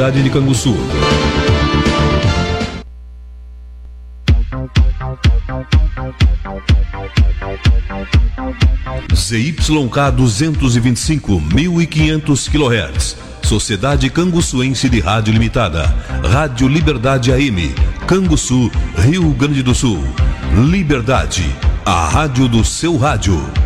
cidade de Canguçu. ZYK 225, 1500 kHz. Sociedade Canguçuense de Rádio Limitada. Rádio Liberdade AM. Canguçu, Rio Grande do Sul. Liberdade, a rádio do seu rádio.